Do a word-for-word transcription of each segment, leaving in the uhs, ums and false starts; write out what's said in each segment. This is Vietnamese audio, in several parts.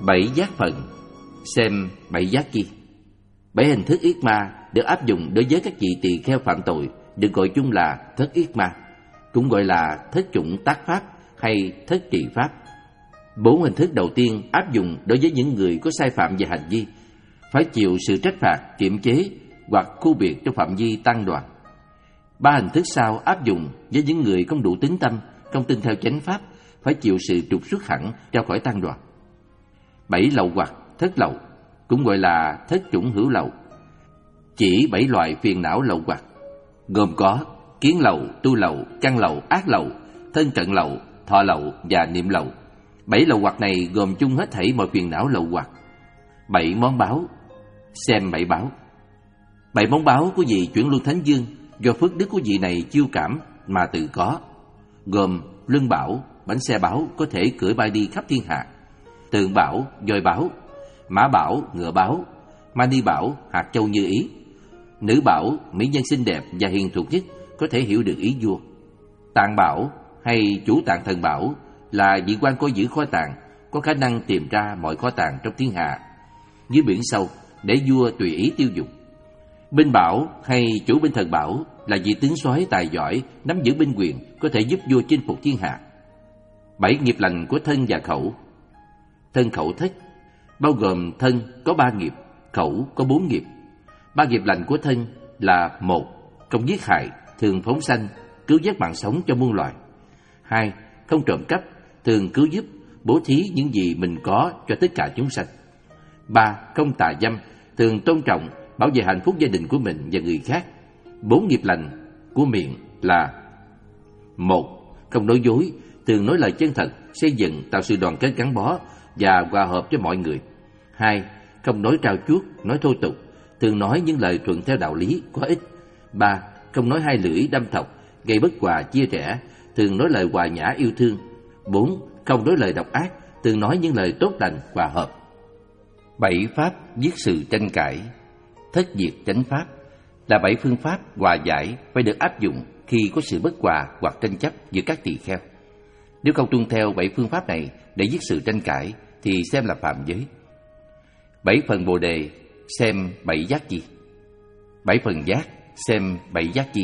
Bảy giác phần, xem bảy giác chi. Bảy hình thức yết ma được áp dụng đối với các vị tỳ kheo phạm tội được gọi chung là thất yết ma, cũng gọi là thất chủng tác pháp hay thất trị pháp. Bốn hình thức đầu tiên áp dụng đối với những người có sai phạm về hành vi, phải chịu sự trách phạt, kiềm chế hoặc khu biệt trong phạm vi tăng đoàn. Ba hình thức sau áp dụng với những người không đủ tín tâm, không tin theo chánh pháp, phải chịu sự trục xuất hẳn ra khỏi tăng đoàn. Bảy lậu hoặc thất lậu, cũng gọi là thất chủng hữu lậu, chỉ bảy loại phiền não lậu hoặc, gồm có kiến lậu, tu lậu, căn lậu, ác lậu, thân cận lậu, thọ lậu và niệm lậu. Bảy lậu hoặc này gồm chung hết thảy mọi phiền não lậu hoặc. Bảy món báo, xem bảy báo. Bảy món báo của vị chuyển luân thánh vương do phước đức của vị này chiêu cảm mà tự có, gồm luân bảo, bánh xe báo có thể cưỡi bay đi khắp thiên hạ; tượng bảo, voi báo; mã bảo, ngựa báo; mani bảo, hạt châu như ý; nữ bảo, mỹ nhân xinh đẹp và hiền thục nhất, có thể hiểu được ý vua; tạng bảo hay chủ tạng thần bảo là vị quan coi giữ kho tàng, có khả năng tìm ra mọi kho tàng trong thiên hạ dưới biển sâu để vua tùy ý tiêu dùng; binh bảo hay chủ binh thần bảo là vị tướng soái tài giỏi, nắm giữ binh quyền, có thể giúp vua chinh phục thiên hạ. Bảy nghiệp lành của thân và khẩu. Thân khẩu thất, bao gồm thân có ba nghiệp, khẩu có bốn nghiệp. Ba nghiệp lành của thân là: một, không giết hại, thường phóng sanh, cứu vớt mạng sống cho muôn loài; hai, không trộm cắp, thường cứu giúp, bố thí những gì mình có cho tất cả chúng sanh; ba, không tà dâm, thường tôn trọng, bảo vệ hạnh phúc gia đình của mình và người khác. Bốn nghiệp lành của miệng là: một, không nói dối, thường nói lời chân thật, xây dựng, tạo sự đoàn kết gắn bó và hòa hợp cho mọi người. Hai, không nói trao chuốt, nói thô tục, thường nói những lời thuận theo đạo lý, có ích. Ba, không nói hai lưỡi đâm thọc, gây bất hòa chia rẽ, thường nói lời hòa nhã yêu thương. Bốn, không nói lời độc ác, thường nói những lời tốt lành, hòa hợp. Bảy pháp giết sự tranh cãi. Thất diệt chánh pháp là bảy phương pháp hòa giải phải được áp dụng khi có sự bất hòa hoặc tranh chấp giữa các tỳ kheo. Nếu không tuân theo bảy phương pháp này để giết sự tranh cãi thì xem là phạm giới. Bảy phần bồ đề, xem bảy giác chi. Bảy phần giác, xem bảy giác chi.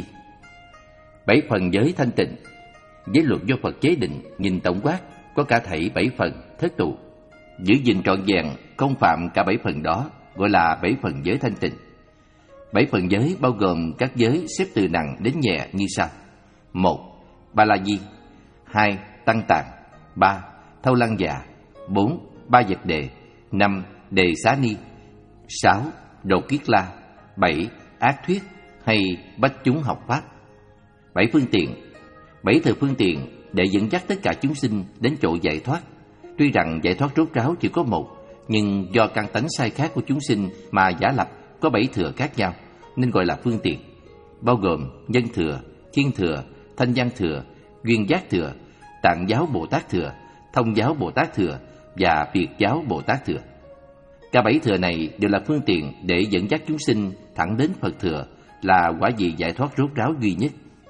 Bảy phần giới thanh tịnh. Giới luật do Phật chế định, nhìn tổng quát có cả thảy bảy phần thất tụ. Giữ gìn trọn vẹn, không phạm cả bảy phần đó, gọi là bảy phần giới thanh tịnh. Bảy phần giới bao gồm các giới xếp từ nặng đến nhẹ như sau: một, ba la di; hai, tăng tạng; ba, thâu lăng dạ; bốn, ba vật đề; năm, đề xá ni; sáu, đồ kiết la; bảy, ác thuyết hay bách chúng học pháp. Bảy phương tiện. Bảy thừa phương tiện để dẫn dắt tất cả chúng sinh đến chỗ giải thoát. Tuy rằng giải thoát rốt ráo chỉ có một, nhưng do căn tánh sai khác của chúng sinh mà giả lập có bảy thừa khác nhau, nên gọi là phương tiện, bao gồm nhân thừa, thiên thừa, thanh văn thừa, duyên giác thừa, tạng giáo Bồ Tát thừa, thông giáo Bồ Tát thừa và Việt giáo Bồ Tát thừa. Cả bảy thừa này đều là phương tiện để dẫn dắt chúng sinh thẳng đến Phật thừa, là quả vị giải thoát rốt ráo duy nhất.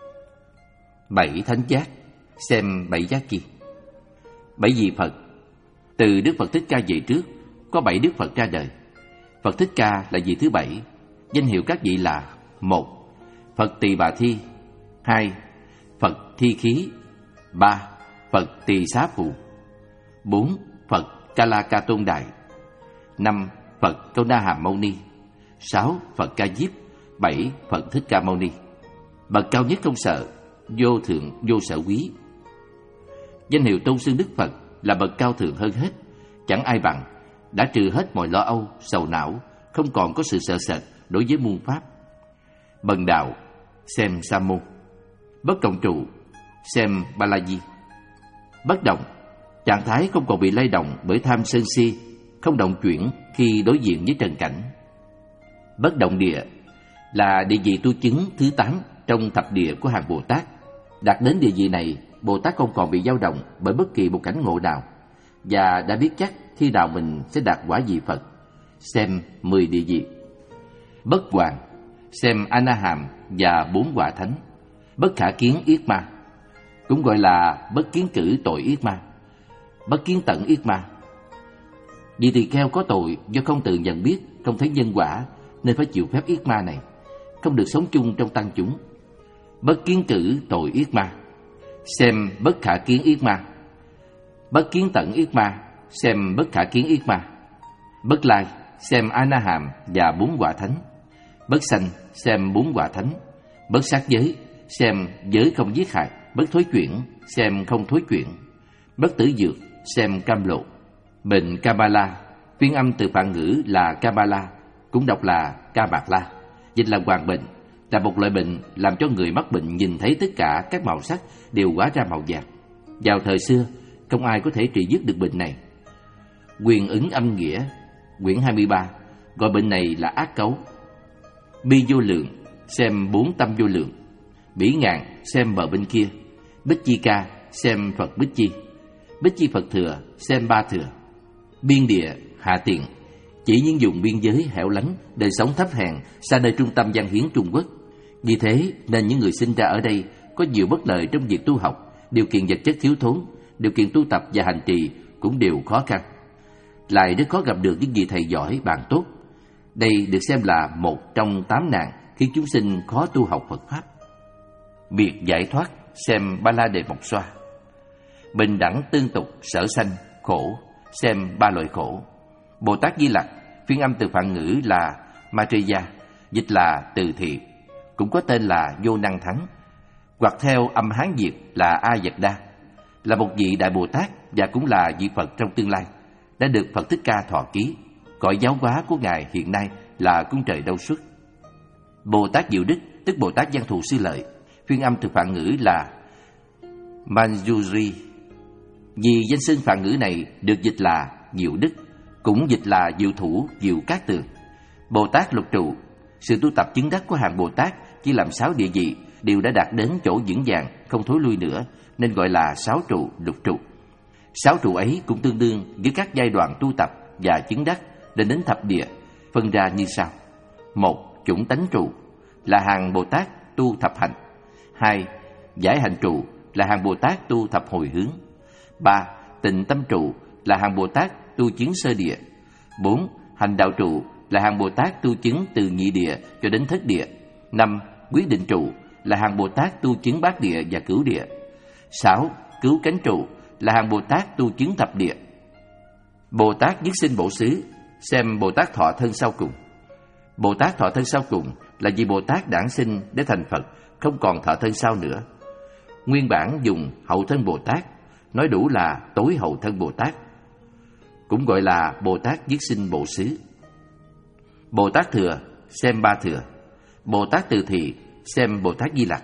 Bảy thánh giác, xem bảy giác chi. Bảy vị Phật. Từ Đức Phật Thích Ca về trước, có bảy Đức Phật ra đời. Phật Thích Ca là vị thứ bảy. Danh hiệu các vị là: một, Phật Tỳ Bà Thi; hai, Phật Thi Khí; ba, Phật Tỳ Xá Phù; bốn, Phật Ca La Ca Tôn Đài; năm, Phật Câu Na Hàm Mâu Ni; sáu, Phật Ca Diếp; bảy, Phật Thích Ca Mâu Ni. Bậc cao nhất không sợ, vô thượng vô sở quý. Danh hiệu tôn xưng Đức Phật là bậc cao thượng hơn hết, chẳng ai bằng, đã trừ hết mọi lo âu, sầu não, không còn có sự sợ sệt đối với muôn pháp. Bần đạo, xem Sa môn. Bất cộng trụ, xem Ba La Di. Bất động, trạng thái không còn bị lay động bởi tham sân si, không động chuyển khi đối diện với trần cảnh. Bất động địa là địa vị tu chứng thứ tám trong thập địa của hàng Bồ Tát. Đạt đến địa vị này, Bồ Tát không còn bị dao động bởi bất kỳ một cảnh ngộ nào, và đã biết chắc khi nào mình sẽ đạt quả vị Phật. Xem mười địa vị. Bất hoàn, xem A Na Hàm và bốn quả thánh. Bất khả kiến yết ma, cũng gọi là bất kiến cử tội yết ma, bất kiến tận yết ma. Vì tỳ kheo có tội do không tự nhận biết, không thấy nhân quả, nên phải chịu phép yết ma này, không được sống chung trong tăng chúng. Bất kiến cử tội yết ma, xem bất khả kiến yết ma. Bất kiến tận yết ma, xem bất khả kiến yết ma. Bất lai, xem A Na Hàm và bốn quả thánh. Bất sanh, xem bốn quả thánh. Bất sát giới, xem giới không giết hại. Bất thối chuyển, xem không thối chuyển. Bất tử dược, xem cam lộ. Bệnh Kabbalah, phiên âm từ Phạn ngữ là Kabbalah, cũng đọc là Ca Bạc La, dịch là hoàng bệnh, là một loại bệnh làm cho người mắc bệnh nhìn thấy tất cả các màu sắc đều hóa ra màu vàng. Vào thời xưa, không ai có thể trị dứt được bệnh này. Quyền ứng âm nghĩa, quyển hai mươi ba, gọi bệnh này là ác cấu. Bi vô lượng, xem bốn tâm vô lượng. Bỉ ngạn, xem bờ bên kia. Bích chi ca, xem Phật Bích chi. Bích chi Phật thừa, xem ba thừa. Biên địa, hạ tiện, chỉ những vùng biên giới hẻo lánh, đời sống thấp hèn, xa nơi trung tâm văn hiến Trung Quốc. Vì thế nên những người sinh ra ở đây có nhiều bất lợi trong việc tu học, điều kiện vật chất thiếu thốn, điều kiện tu tập và hành trì cũng đều khó khăn. Lại rất khó gặp được những vị thầy giỏi bạn tốt. Đây được xem là một trong tám nạn khiến chúng sinh khó tu học Phật Pháp. Biệt giải thoát, xem Ba La Đề Mộc Xoa. Bình đẳng tương tục, sở sanh, khổ, xem ba loại khổ. Bồ Tát Di Lặc, phiên âm từ Phạn ngữ là Maitreya, dịch là từ thị, cũng có tên là Vô Năng Thắng, hoặc theo âm Hán Việt là A Dật Đa, là một vị Đại Bồ Tát và cũng là vị Phật trong tương lai, đã được Phật Thích Ca thọ ký. Cõi giáo hóa của Ngài hiện nay là cung trời Đâu Xuất. Bồ Tát Diệu Đức, tức Bồ Tát Văn Thù Sư Lợi, phiên âm từ Phạn ngữ là Manjuri. Vì danh xưng Phạn ngữ này được dịch là Diệu Đức, cũng dịch là Diệu Thủ, Diệu Cát Tường. Bồ Tát Lục Trụ, sự tu tập chứng đắc của hàng Bồ Tát chỉ làm sáu địa vị đều đã đạt đến chỗ vững vàng, không thối lui nữa, nên gọi là sáu trụ, lục trụ. Sáu trụ ấy cũng tương đương với các giai đoạn tu tập và chứng đắc đến đến thập địa, phân ra như sau. Một, chủng tánh trụ là hàng Bồ Tát tu thập hành. Hai, giải hành trụ là hàng Bồ Tát tu thập hồi hướng. Ba, tịnh tâm trụ là hàng Bồ Tát tu chứng sơ địa. Bốn, hành đạo trụ là hàng Bồ Tát tu chứng từ nhị địa cho đến thất địa. Năm, quyết định trụ là hàng Bồ Tát tu chứng bát địa và cửu địa. Sáu, cứu cánh trụ là hàng Bồ Tát tu chứng thập địa. Bồ Tát dứt sinh bổ xứ, xem Bồ Tát thọ thân sau cùng. Bồ Tát thọ thân sau cùng là vì Bồ Tát đản sinh để thành Phật, không còn thọ thân sau nữa. Nguyên bản dùng hậu thân Bồ Tát, nói đủ là tối hậu thân Bồ Tát, cũng gọi là Bồ Tát dứt sinh bổ xứ. Bồ Tát thừa, xem ba thừa. Bồ Tát từ thị, xem Bồ Tát Di Lặc.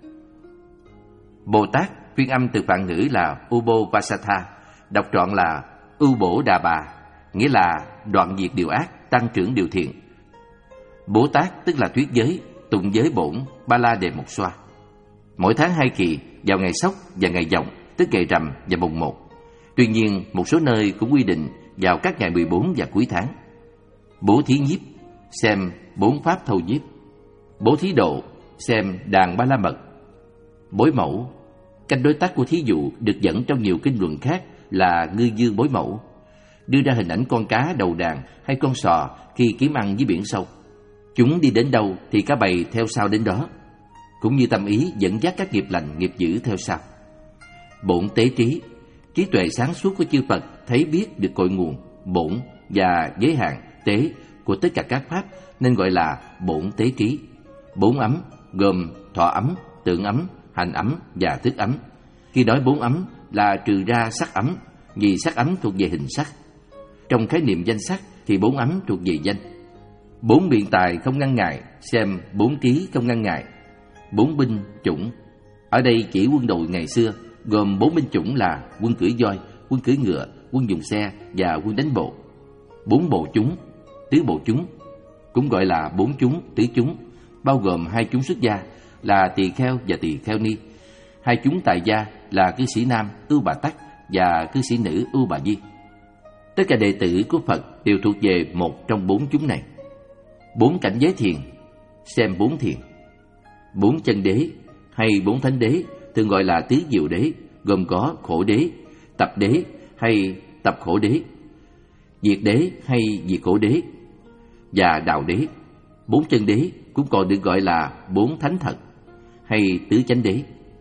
Bồ Tát phiên âm từ Phạn ngữ là Ubodhvasatha, đọc trọn là Ubổ Đà Bà, nghĩa là đoạn diệt điều ác, tăng trưởng điều thiện. Bồ Tát tức là thuyết giới, tụng giới bổn, Ba La Đề Mộc Xoa. Mỗi tháng hai kỳ, vào ngày Sóc và ngày Dậu, tức ngày Rằm và mùng một. Tuy nhiên, một số nơi cũng quy định vào các ngày mười bốn và cuối tháng. Bố thí nhiếp, xem bốn pháp thâu nhiếp. Bố thí độ, xem đàn ba la mật. Bối mẫu, canh đối tác của thí dụ được dẫn trong nhiều kinh luận khác là ngư dương bối mẫu, đưa ra hình ảnh con cá đầu đàn hay con sò khi kiếm ăn dưới biển sâu. Chúng đi đến đâu thì cá bầy theo sau đến đó, cũng như tâm ý dẫn dắt các nghiệp lành nghiệp dữ theo sau. Bổn tế trí, trí tuệ sáng suốt của chư Phật thấy biết được cội nguồn, bổn và giới hạn tế của tất cả các pháp nên gọi là bổn tế trí. Bốn ấm gồm thọ ấm, tưởng ấm, hành ấm và thức ấm. Khi nói bốn ấm là trừ ra sắc ấm, vì sắc ấm thuộc về hình sắc. Trong khái niệm danh sắc thì bốn ấm thuộc về danh. Bốn biện tài không ngăn ngại, xem bốn trí không ngăn ngại. Bốn binh chủng, ở đây chỉ quân đội ngày xưa, gồm bốn binh chủng là quân cưỡi voi, quân cưỡi ngựa, quân dùng xe và quân đánh bộ. Bốn bộ chúng, tứ bộ chúng, cũng gọi là bốn chúng, tứ chúng, bao gồm hai chúng xuất gia là tỳ kheo và tỳ kheo ni, hai chúng tại gia là cư sĩ nam Ưu Bà Tắc và cư sĩ nữ Ưu Bà Di. Tất cả đệ tử của Phật đều thuộc về một trong bốn chúng này. Bốn cảnh giới thiền, xem bốn thiền. Bốn chân đế hay bốn thánh đế thường gọi là tứ diệu đế, gồm có khổ đế, tập đế hay tập khổ đế. Diệt đế hay diệt khổ đế và đạo đế. Bốn chân đế cũng còn được gọi là bốn thánh thật hay tứ chánh đế.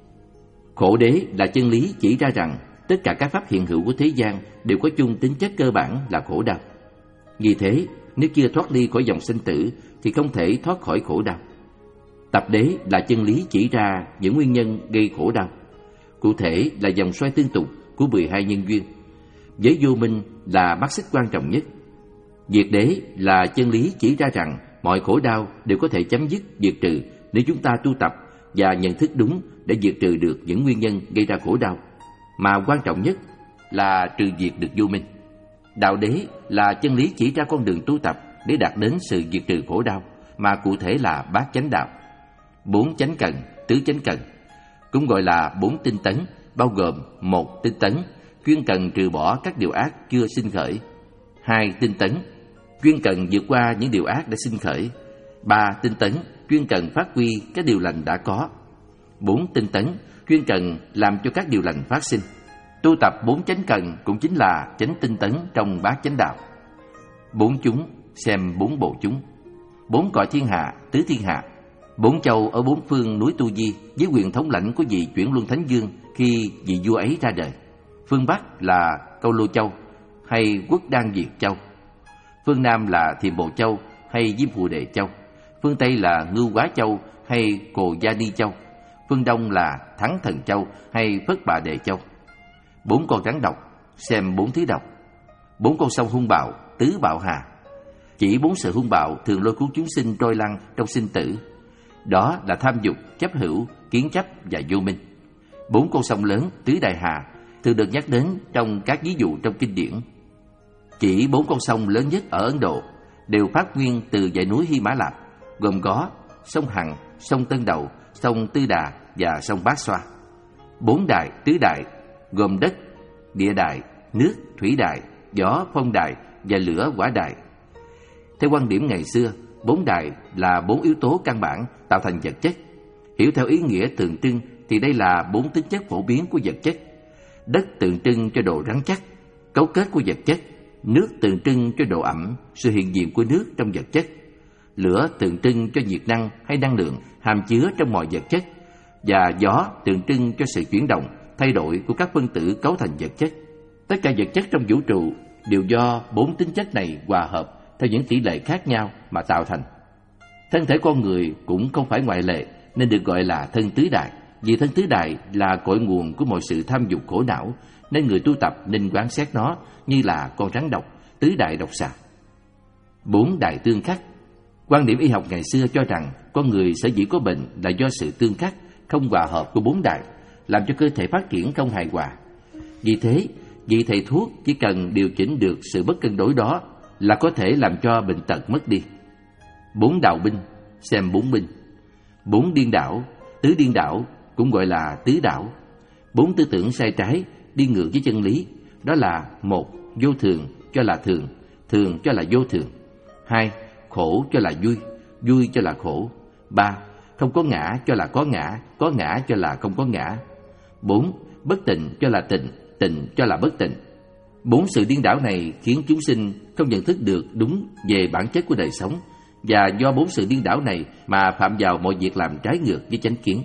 Khổ đế là chân lý chỉ ra rằng tất cả các pháp hiện hữu của thế gian đều có chung tính chất cơ bản là khổ đau. Vì thế, nếu chưa thoát ly khỏi dòng sinh tử thì không thể thoát khỏi khổ đau. Tập đế là chân lý chỉ ra những nguyên nhân gây khổ đau. Cụ thể là dòng xoay tương tục của mười hai nhân duyên. Giới vô minh là mắt xích quan trọng nhất. Diệt đế là chân lý chỉ ra rằng mọi khổ đau đều có thể chấm dứt, diệt trừ nếu chúng ta tu tập và nhận thức đúng để diệt trừ được những nguyên nhân gây ra khổ đau, mà quan trọng nhất là trừ diệt được vô minh. Đạo đế là chân lý chỉ ra con đường tu tập để đạt đến sự diệt trừ khổ đau, mà cụ thể là bát chánh đạo. Bốn chánh cần, tứ chánh cần cũng gọi là bốn tinh tấn, bao gồm một tinh tấn chuyên cần trừ bỏ các điều ác chưa sinh khởi, hai tinh tấn chuyên cần vượt qua những điều ác đã sinh khởi, ba tinh tấn chuyên cần phát huy các điều lành đã có, bốn tinh tấn chuyên cần làm cho các điều lành phát sinh. Tu tập bốn chánh cần cũng chính là chánh tinh tấn trong bát chánh đạo. Bốn chúng xem bốn bộ chúng, bốn cõi thiên hạ, tứ thiên hạ, bốn châu ở bốn phương núi Tu Di với quyền thống lãnh của vị Chuyển Luân Thánh Dương khi vị vua ấy ra đời. Phương Bắc là Câu Lô Châu hay Quốc Đan Việt Châu, phương Nam là Thiềm Bồ Châu hay Diêm Phù Đề Châu, phương Tây là Ngưu Quá Châu hay Cồ Gia Ni Châu, phương Đông là Thắng Thần Châu hay Phất Bà Đề Châu. Bốn con rắn độc xem bốn thứ độc, bốn con sông hung bạo, tứ bạo hà, chỉ bốn sự hung bạo thường lôi cuốn chúng sinh trôi lăn trong sinh tử. Đó là tham dục, chấp hữu, kiến chấp và vô minh. Bốn con sông lớn, tứ đại hà, thường được nhắc đến trong các ví dụ trong kinh điển. Chỉ bốn con sông lớn nhất ở Ấn Độ đều phát nguyên từ dãy núi Hy Mã Lạp, gồm có sông Hằng, sông Tân Đầu, sông Tư Đà và sông Bát Xoa. Bốn đại, tứ đại gồm đất, địa đại, nước, thủy đại, gió, phong đại và lửa, hỏa đại. Theo quan điểm ngày xưa, bốn đại là bốn yếu tố căn bản tạo thành vật chất. Hiểu theo ý nghĩa tượng trưng thì đây là bốn tính chất phổ biến của vật chất. Đất tượng trưng cho độ rắn chắc, cấu kết của vật chất. Nước tượng trưng cho độ ẩm, sự hiện diện của nước trong vật chất. Lửa tượng trưng cho nhiệt năng hay năng lượng hàm chứa trong mọi vật chất. Và gió tượng trưng cho sự chuyển động, thay đổi của các phân tử cấu thành vật chất. Tất cả vật chất trong vũ trụ đều do bốn tính chất này hòa hợp theo những tỷ lệ khác nhau mà tạo thành. Thân thể con người cũng không phải ngoại lệ, nên được gọi là thân tứ đại. Vì thân tứ đại là cội nguồn của mọi sự tham dục khổ não, nên người tu tập nên quán xét nó như là con rắn độc, tứ đại độc xà. Bốn đại tương khắc. Quan điểm y học ngày xưa cho rằng con người sở dĩ có bệnh là do sự tương khắc, không hòa hợp của bốn đại, làm cho cơ thể phát triển không hài hòa. Vì thế, vị thầy thuốc chỉ cần điều chỉnh được sự bất cân đối đó là có thể làm cho bệnh tật mất đi. Bốn đạo binh xem bốn binh. Bốn điên đảo, tứ điên đảo cũng gọi là tứ đảo. Bốn tư tưởng sai trái đi ngược với chân lý, đó là: một, vô thường cho là thường, thường cho là vô thường. Hai, khổ cho là vui, vui cho là khổ. Ba, không có ngã cho là có ngã, có ngã cho là không có ngã. Bốn, bất tịnh cho là tịnh, tịnh cho là bất tịnh. Bốn sự điên đảo này khiến chúng sinh không nhận thức được đúng về bản chất của đời sống, và do bốn sự điên đảo này mà phạm vào mọi việc làm trái ngược với chánh kiến.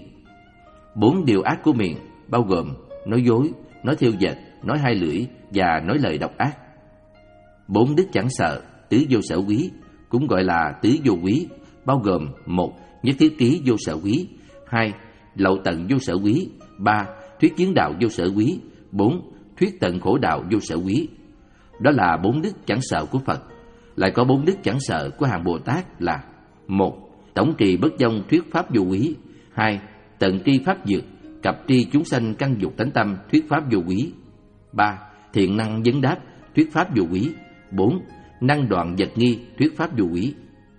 Bốn điều ác của miệng bao gồm nói dối, nói thêu dệt, nói hai lưỡi và nói lời độc ác. Bốn đức chẳng sợ, tứ vô sở quý, cũng gọi là tứ vô quý, bao gồm: một, nhất thiết ký vô sở quý; hai, lậu tận vô sở quý; ba, thuyết kiến đạo vô sở quý; bốn, thuyết tận khổ đạo vô sở quý. Đó là bốn đức chẳng sợ của Phật. Lại có bốn đức chẳng sợ của hàng Bồ Tát là: một, tổng trì bất vong thuyết pháp vô quý; hai, tận tri pháp dược, cập tri chúng sanh căn dục tánh tâm thuyết pháp vô quý; ba, thiện năng vấn đáp thuyết pháp vô quý; bốn, năng đoạn vật nghi thuyết pháp vô quý.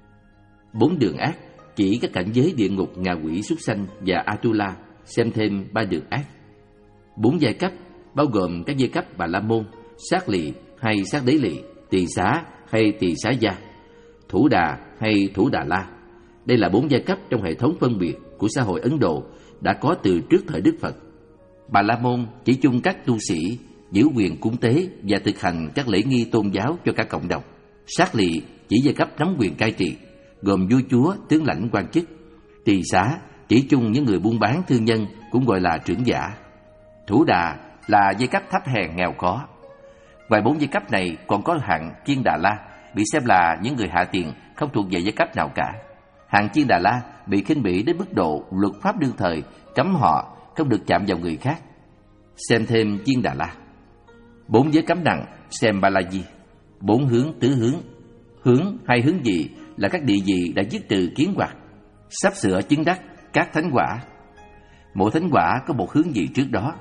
Bốn đường ác chỉ các cảnh giới địa ngục, ngạ quỷ, súc sanh và Atula, xem thêm ba đường ác. Bốn giai cấp bao gồm các giai cấp Bà La Môn, Sát Lị hay Sát Đế Lị, Tỳ Xá hay Tỳ Xá Gia, Thủ Đà hay Thủ Đà La. Đây là bốn giai cấp trong hệ thống phân biệt của xã hội Ấn Độ đã có từ trước thời Đức Phật. Bà La Môn chỉ chung các tu sĩ giữ quyền cúng tế và thực hành các lễ nghi tôn giáo cho cả cộng đồng. Sát lỵ chỉ giai cấp nắm quyền cai trị, gồm vua chúa, tướng lãnh, quan chức. Tỳ xá chỉ chung những người buôn bán, thương nhân, cũng gọi là trưởng giả. Thủ đà là giai cấp thấp hèn nghèo khó. Ngoài bốn giai cấp này còn có hạng Chiên Đà La, bị xem là những người hạ tiền, không thuộc về giai cấp nào cả. Hạng Chiên Đà La bị khinh bỉ đến mức độ luật pháp đương thời cấm họ không được chạm vào người khác. Xem thêm Chiên Đà La. Bốn giới cấm nặng xem Ba La Di. Bốn hướng tứ hướng. Hướng hay hướng gì là các địa vị đã dứt trừ kiến hoặc, sắp sửa chứng đắc các thánh quả. Mỗi thánh quả có một hướng gì trước đó,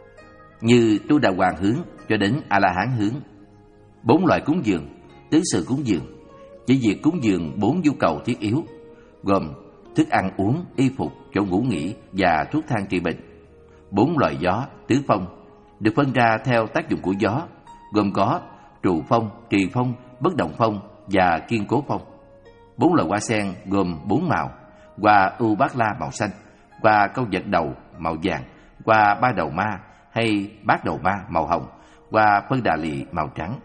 như Tu Đà Hoàng hướng cho đến A La Hán hướng. Bốn loại cúng dường, tứ sự cúng dường, chỉ việc cúng dường bốn nhu cầu thiết yếu, gồm thức ăn uống, y phục, chỗ ngủ nghỉ và thuốc thang trị bệnh. Bốn loại gió, tứ phong, được phân ra theo tác dụng của gió, gồm có trụ phong, trì phong, bất động phong và kiên cố phong. Bốn loại hoa sen gồm bốn màu: hoa ưu bát la màu xanh, hoa câu vật đầu màu vàng, hoa ba đầu ma hay bát đầu ma màu hồng, hoa phân đà lị màu trắng.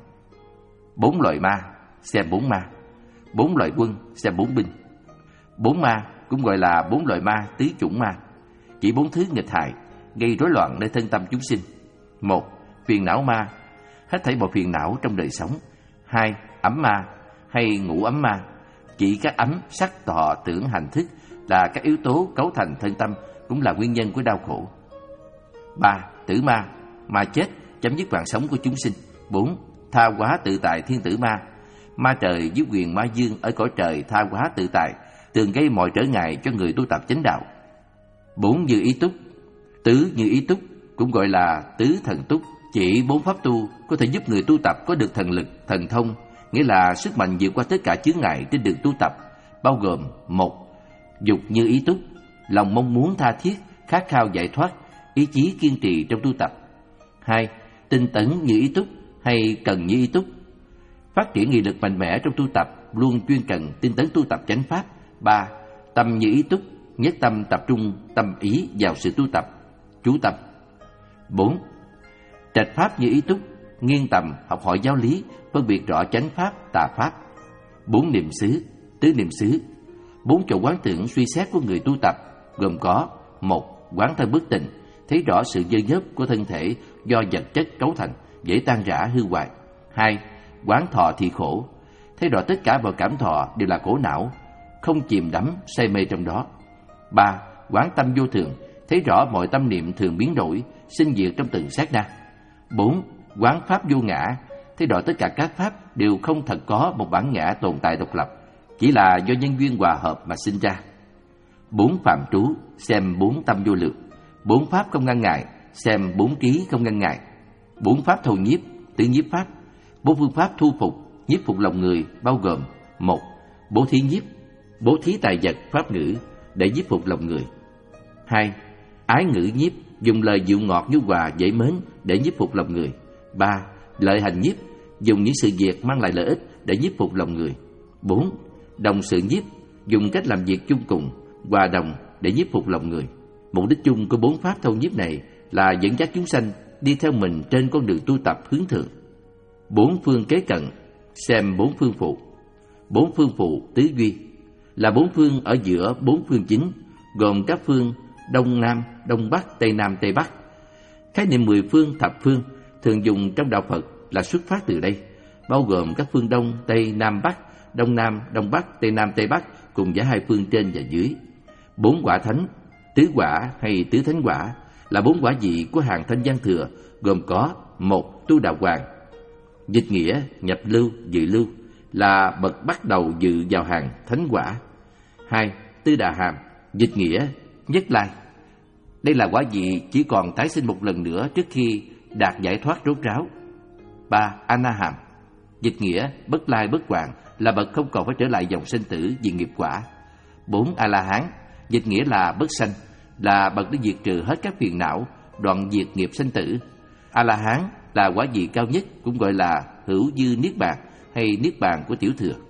Bốn loại ma xem bốn ma. Bốn loại quân xem bốn binh. Bốn ma cũng gọi là bốn loại ma tứ chủng ma, chỉ bốn thứ nghịch hại gây rối loạn nơi thân tâm chúng sinh. Một, phiền não ma, hết thảy mọi phiền não trong đời sống. Hai, ấm ma hay ngũ ấm ma, chỉ các ấm sắc thọ tưởng hành thức là các yếu tố cấu thành thân tâm, cũng là nguyên nhân của đau khổ. Ba, tử ma, ma chết, chấm dứt mạng sống của chúng sinh. Bốn, tha hóa tự tại thiên tử ma, ma trời dưới quyền ma dương ở cõi trời tha hóa tự tại, thường gây mọi trở ngại cho người tu tập chánh đạo. Bốn như ý túc, tứ như ý túc cũng gọi là tứ thần túc, chỉ bốn pháp tu có thể giúp người tu tập có được thần lực, thần thông, nghĩa là sức mạnh vượt qua tất cả chướng ngại trên đường tu tập, bao gồm: một, dục như ý túc, lòng mong muốn tha thiết, khát khao giải thoát, ý chí kiên trì trong tu tập. Hai, tinh tấn như ý túc hay cần như ý túc, phát triển nghị lực mạnh mẽ trong tu tập, luôn chuyên cần tinh tấn tu tập chánh pháp. Ba, tâm như ý túc, nhất tâm tập trung tâm ý vào sự tu tập, chú tâm. Bốn, trạch pháp như ý túc, nghiên tầm học hỏi giáo lý, phân biệt rõ chánh pháp tà pháp. Bốn niệm xứ, tứ niệm xứ, bốn chỗ quán tưởng suy xét của người tu tập, gồm có: một, quán thân bất tịnh, thấy rõ sự dơ dớp của thân thể do vật chất cấu thành, dễ tan rã hư hoại. Hai, quán thọ thì khổ, thấy rõ tất cả mọi cảm thọ đều là khổ não, không chìm đắm say mê trong đó. Ba, quán tâm vô thường, thấy rõ mọi tâm niệm thường biến đổi, sinh diệt trong từng sát na. Bốn, quán pháp vô ngã, thấy rõ tất cả các pháp đều không thật có một bản ngã tồn tại độc lập, chỉ là do nhân duyên hòa hợp mà sinh ra. Bốn phạm trú, xem bốn tâm vô lượng. Bốn pháp không ngăn ngại, xem bốn trí không ngăn ngại. Bốn pháp thâu nhiếp, tứ nhiếp pháp, bốn phương pháp thu phục, nhiếp phục lòng người, bao gồm: một, bố thí nhiếp, bố thí tài vật, pháp ngữ để nhiếp phục lòng người. Hai, ái ngữ nhiếp, dùng lời dịu ngọt nhu hòa dễ mến để nhiếp phục lòng người. Ba, lợi hành nhiếp, dùng những sự việc mang lại lợi ích để nhiếp phục lòng người. Bốn, đồng sự nhiếp, dùng cách làm việc chung cùng, hòa đồng để nhiếp phục lòng người. Mục đích chung của bốn pháp thâu nhiếp này là dẫn dắt chúng sanh đi theo mình trên con đường tu tập hướng thượng. Bốn phương kế cận, xem bốn phương phụ. Bốn phương phụ tứ duy là bốn phương ở giữa bốn phương chính, gồm các phương Đông Nam, Đông Bắc, Tây Nam, Tây Bắc. Khái niệm mười phương, thập phương thường dùng trong đạo Phật là xuất phát từ đây, bao gồm các phương Đông, Tây, Nam, Bắc, Đông Nam, Đông Bắc, Tây Nam, Tây Bắc cùng với hai phương trên và dưới. Bốn quả thánh, tứ quả hay tứ thánh quả là bốn quả vị của hàng thanh văn thừa, gồm có: một, Tu Đà Hoàng, dịch nghĩa nhập lưu, dự lưu, là bậc bắt đầu dự vào hàng thánh quả. Hai, Tư Đà Hàm, dịch nghĩa nhất lai, đây là quả vị chỉ còn tái sinh một lần nữa trước khi đạt giải thoát rốt ráo. Ba, A Na Hàm, dịch nghĩa bất lai bất hoại, là bậc không còn phải trở lại dòng sinh tử vì nghiệp quả. Bốn, A La Hán, dịch nghĩa là bất sanh, là bậc đã diệt trừ hết các phiền não, đoạn diệt nghiệp sinh tử. A La Hán là quả vị cao nhất, cũng gọi là hữu dư niết bàn hay niết bàn của tiểu thừa.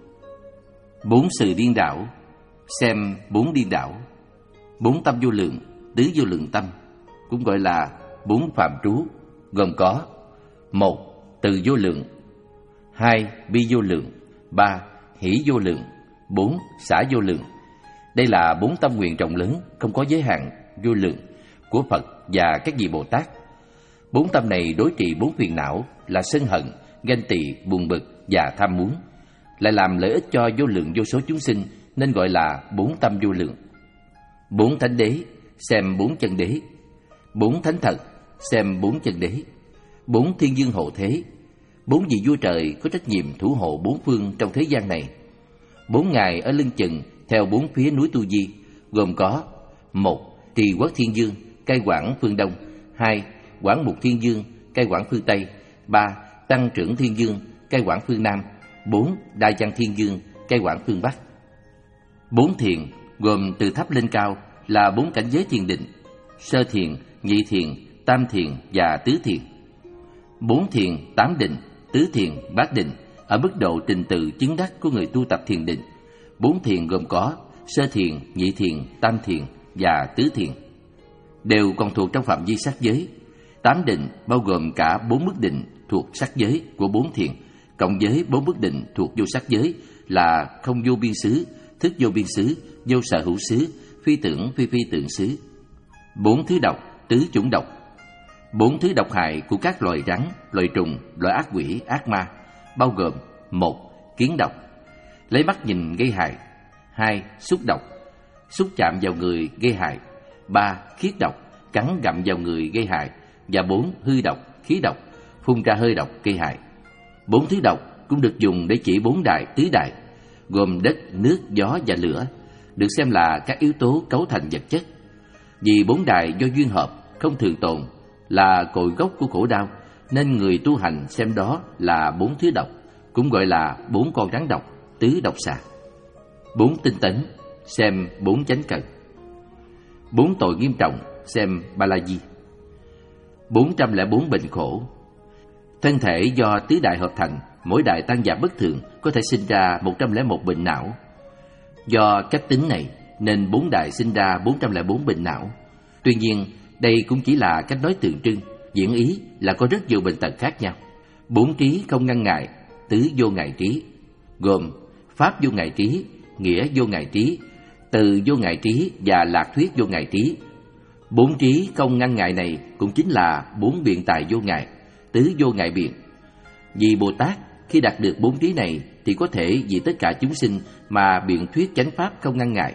Bốn sự điên đảo, xem bốn điên đảo. Bốn tâm vô lượng, tứ vô lượng tâm, cũng gọi là bốn phạm trú, gồm có: Một, từ vô lượng. Hai, bi vô lượng. Ba, hỷ vô lượng. Bốn, xả vô lượng. Đây là bốn tâm nguyện rộng lớn, không có giới hạn, vô lượng của Phật và các vị Bồ Tát. Bốn tâm này đối trị bốn phiền não là sân hận, ganh tị, buồn bực và tham muốn, lại làm lợi ích cho vô lượng vô số chúng sinh, nên gọi là bốn tâm vô lượng. Bốn thánh đế, xem bốn chân đế. Bốn thánh thật, xem bốn chân đế. Bốn thiên dương hộ thế, bốn vị vua trời có trách nhiệm thủ hộ bốn phương trong thế gian này. Bốn ngài ở lưng chừng theo bốn phía núi Tu Di, gồm có: một, Trì Quốc Thiên Dương, cai quản phương Đông. Hai, Quảng Mục Thiên Dương, cai quản phương Tây. Ba, Tăng Trưởng Thiên Dương, cai quản phương Nam. Bốn, Đại Văn Thiên Dương, cai quản phương Bắc. Bốn thiền gồm từ thấp lên cao là bốn cảnh giới thiền định: sơ thiền, nhị thiền, tam thiền và tứ thiền. Bốn thiền, tám định, tứ thiền, bát định ở mức độ trình tự chứng đắc của người tu tập thiền định. Bốn thiền gồm có sơ thiền, nhị thiền, tam thiền và tứ thiền, đều còn thuộc trong phạm vi sắc giới. Tám định bao gồm cả bốn mức định thuộc sắc giới của bốn thiền, cộng với bốn mức định thuộc vô sắc giới là không vô biên xứ, thức vô biên xứ, vô sở hữu xứ, phi tưởng phi phi tưởng xứ. Bốn thứ độc, tứ chủng độc. Bốn thứ độc hại của các loài rắn, loài trùng, loài ác quỷ, ác ma bao gồm: một, kiến độc, lấy mắt nhìn gây hại. Hai, xúc độc, xúc chạm vào người gây hại. Ba, khiết độc, cắn gặm vào người gây hại. Và bốn, hư độc, khí độc, phun ra hơi độc gây hại. Bốn thứ độc cũng được dùng để chỉ bốn đại, tứ đại, gồm đất, nước, gió và lửa, được xem là các yếu tố cấu thành vật chất. Vì bốn đại do duyên hợp, không thường tồn, là cội gốc của khổ đau, nên người tu hành xem đó là bốn thứ độc, cũng gọi là bốn con rắn độc, tứ độc xà. Bốn tinh tấn, xem bốn chánh cần. Bốn tội nghiêm trọng, xem ba la di. Bốn trăm lẻ bốn bệnh khổ. Thân thể do tứ đại hợp thành, mỗi đại tăng giảm bất thường, có thể sinh ra một trăm lẻ một bệnh não. Do cách tính này nên bốn đại sinh ra bốn trăm lẻ bốn bệnh não. Tuy nhiên, đây cũng chỉ là cách nói tượng trưng, diễn ý là có rất nhiều bệnh tật khác nhau. Bốn trí không ngăn ngại, tứ vô ngại trí, gồm pháp vô ngại trí, nghĩa vô ngại trí, từ vô ngại trí và lạc thuyết vô ngại trí. Bốn trí không ngăn ngại này cũng chính là bốn biện tài vô ngại, tứ vô ngại biện. Vì Bồ Tát khi đạt được bốn trí này thì có thể vì tất cả chúng sinh mà biện thuyết chánh pháp không ngăn ngại.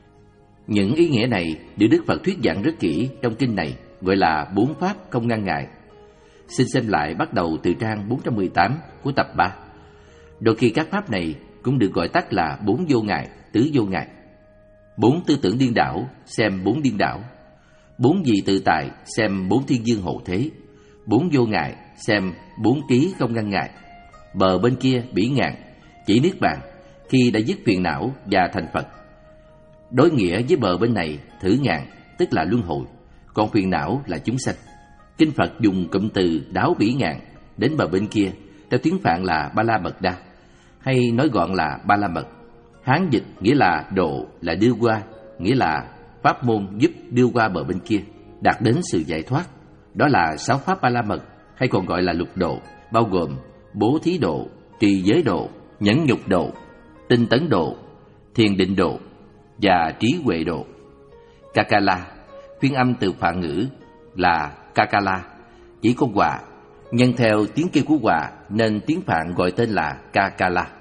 Những ý nghĩa này được Đức Phật thuyết giảng rất kỹ trong kinh này, gọi là bốn pháp không ngăn ngại. Xin xem lại bắt đầu từ trang bốn trăm mười tám của tập ba. Đôi khi các pháp này cũng được gọi tắt là bốn vô ngại, tứ vô ngại. Bốn tư tưởng điên đảo, xem bốn điên đảo. Bốn vị tự tại, xem bốn thiên dương hộ thế. Bốn vô ngại, xem bốn trí không ngăn ngại. Bờ bên kia bỉ ngạn, chỉ niết bàn, khi đã dứt phiền não và thành Phật. Đối nghĩa với bờ bên này, thử ngạn, tức là luân hồi, còn phiền não là chúng sanh. Kinh Phật dùng cụm từ đáo bỉ ngạn đến bờ bên kia, theo tiếng Phạn là Ba La Mật Đa, hay nói gọn là Ba La Mật. Hán dịch nghĩa là độ, là đưa qua, nghĩa là pháp môn giúp đưa qua bờ bên kia, đạt đến sự giải thoát. Đó là sáu pháp Ba La Mật, hay còn gọi là lục độ, bao gồm bố thí độ, trì giới độ, nhẫn nhục độ, tinh tấn độ, thiền định độ và trí huệ độ. Kakala, phiên âm từ Phạn ngữ là Kakala, chỉ con quạ. Nhân theo tiếng kêu của quạ nên tiếng Phạn gọi tên là Kakala.